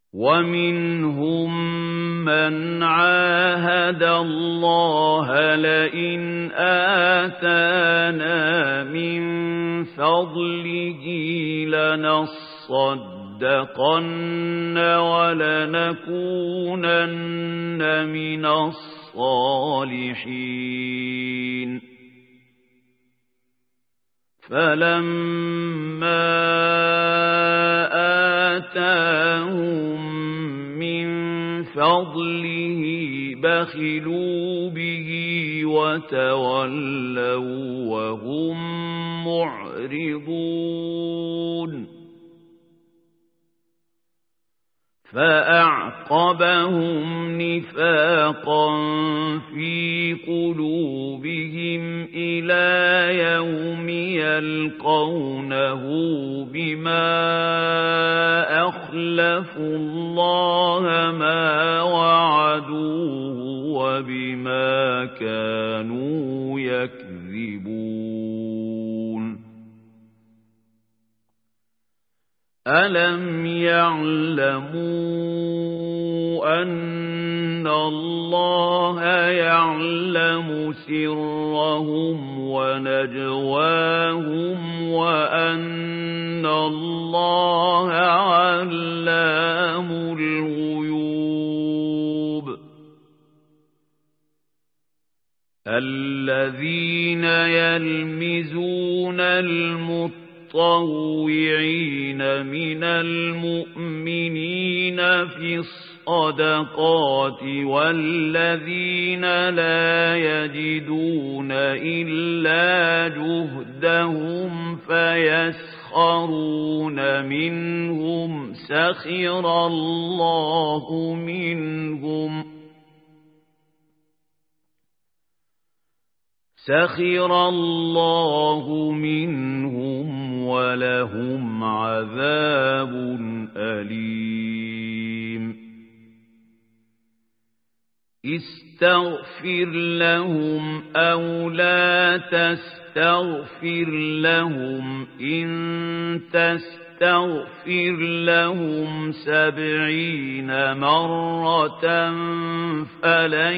ومنهم من عاهد الله لئن آتانا من فضله لنصدقن ولنكونن من الصالحين فلما آتاهم من فضله بخلوا به وتولوا وهم معرضون فأعقبهم نفاقا في قلوبهم إلى يوم يلقونه بما أخلفوا الله ما وعدوه وبما كانوا يكذبون ألم يعلموا أن الله يعلم سرهم ونجواهم وأن الله علام الغيوب الذين يلمزون المتطوعين من المؤمنين في الصدقات والذين لا يجدون إلا جهدهم فيسخرون منهم سخر الله منهم ولهم عذاب أليم استغفر لهم أو لا تستغفر لهم إن تستغفر لهم 70 مرة فلن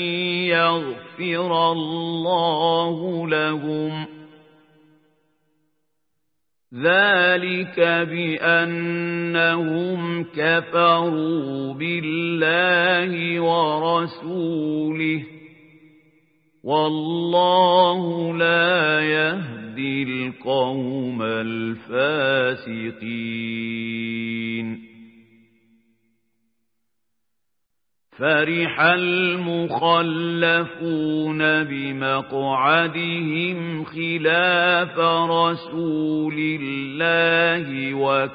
يغفر الله لهم ذلك بأنهم كفروا بالله ورسوله والله لا يهدي القوم الفاسقين فرح المخلفون بمقعدهم خلاف رسول الله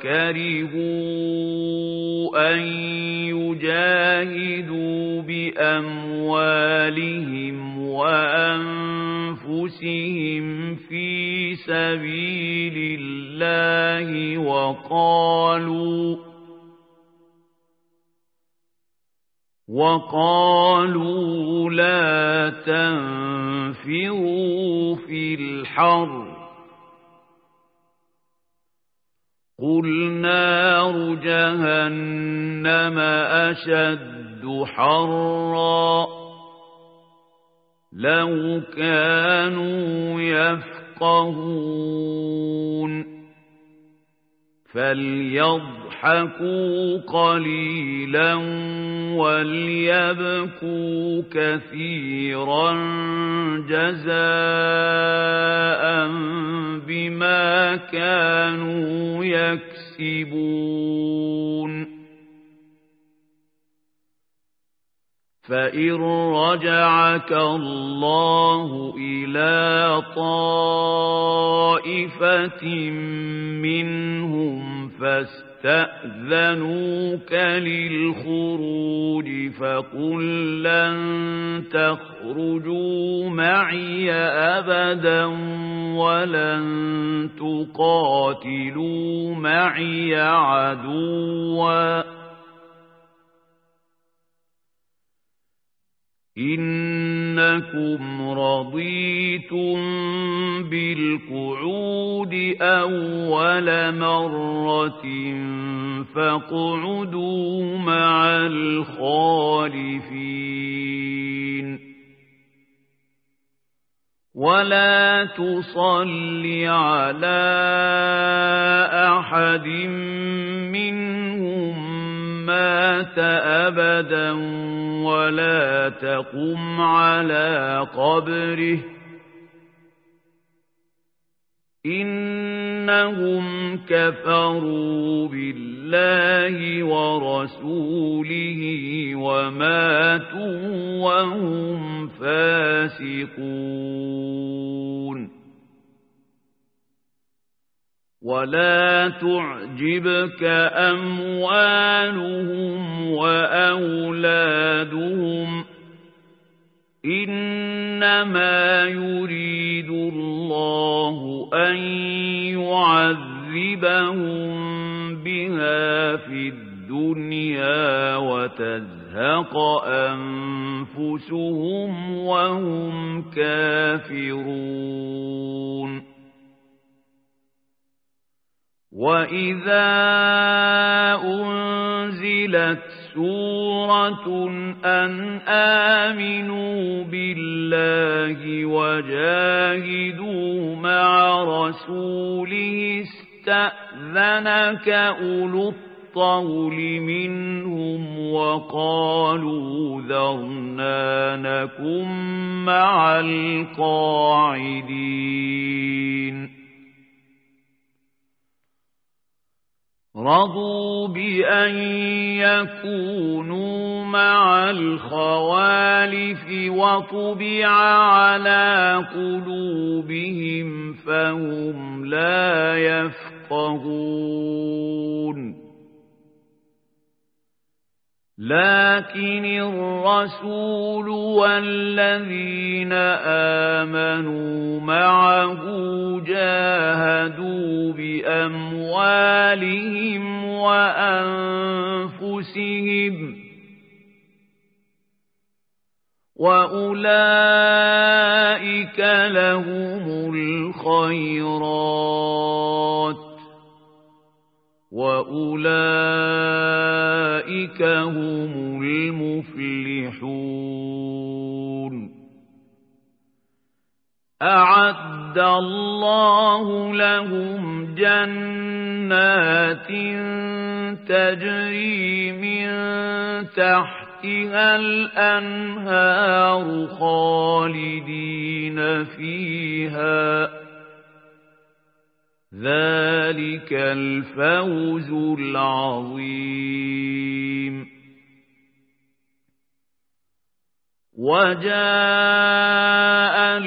وكرهوا أن يجاهدوا بأموالهم وأنفسهم في سبيل الله وقالوا لا تنفروا في الحر قل نار جهنم أشد حرا لو كانوا يفقهون فليضحكوا قليلا وليبكوا كثيرا جزاء بما كانوا يكسبون فإن رجعك الله إلى طائفة منهم فاستأذنوك للخروج فقل لن تخرجوا معي أبدا ولن تقاتلوا معي عدوا إنكم رضيتم بالقعود أول مرة فاقعدوا مع الخالفين ولا تصل على أحد منهم مات أبدا ولا تقم على قبره إنهم كفروا بالله ورسوله وماتوا وهم فاسقون ولا تعجبك أموالهم وأولادهم إنما يريد الله أن يعذبهم بها في الدنيا وتزهق أنفسهم وهم كافرون وَإِذَا أُنْزِلَتْ سُورَةٌ أَنْ آمِنُوا بِاللَّهِ وَجَاهِدُوا مَعَ رَسُولِهِ اسْتَأْذَنَكَ أُولُو الطَّوْلِ مِنْهُمْ وَقَالُوا ذَرْنَا نَكُن مَّعَ الْقَاعِدِينَ رضوا بأن يكونوا مع الخوالف وطبع على قلوبهم فهم لا يفقهون لكن الرسول والذين آمنوا معه جاهدوا بأموالهم وأنفسهم وأولئك لهم الخيرات وأولئك هم المفلحون أعد الله لهم جنات تجري من تحتها الأنهار خالدين فيها ذلك الفوز العظيم وجاء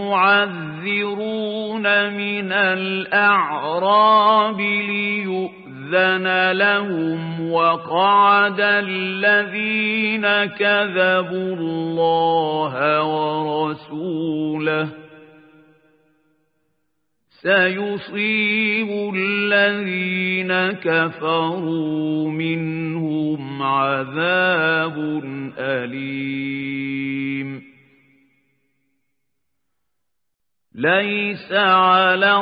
المعذرون من الأعراب ليؤذن لهم وقعد الذين كذبوا الله ورسوله سيصيب الذين كفروا منهم عذاب أليم ليس على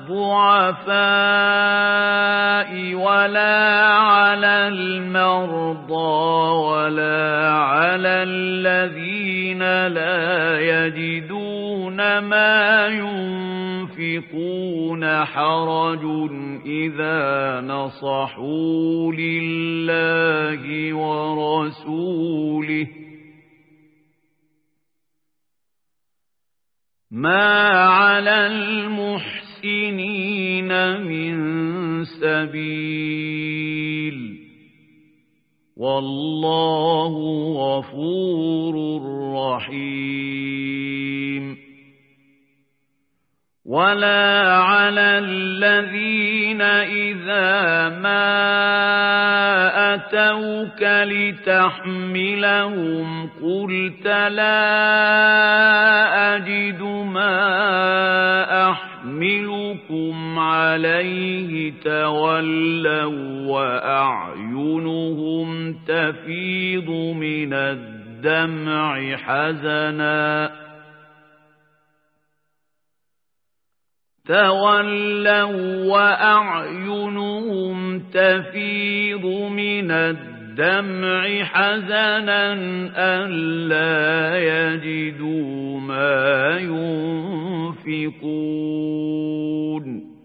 الضعفاء ولا على المرضى ولا على الذين لا يجدون ما ينفقون حرج إذا نصحوا لله ورسوله ما على المحسنين من سبيل والله غفور رحيم ولا على الذين إذا ما أتوك لتحملهم قلت لا أجد ما أحملكم عليه تولوا وأعينهم تفيض من الدمع الدمع حزنا تولوا وأعينهم تفيض من الدمع حزنا ألا يجدوا ما ينفقون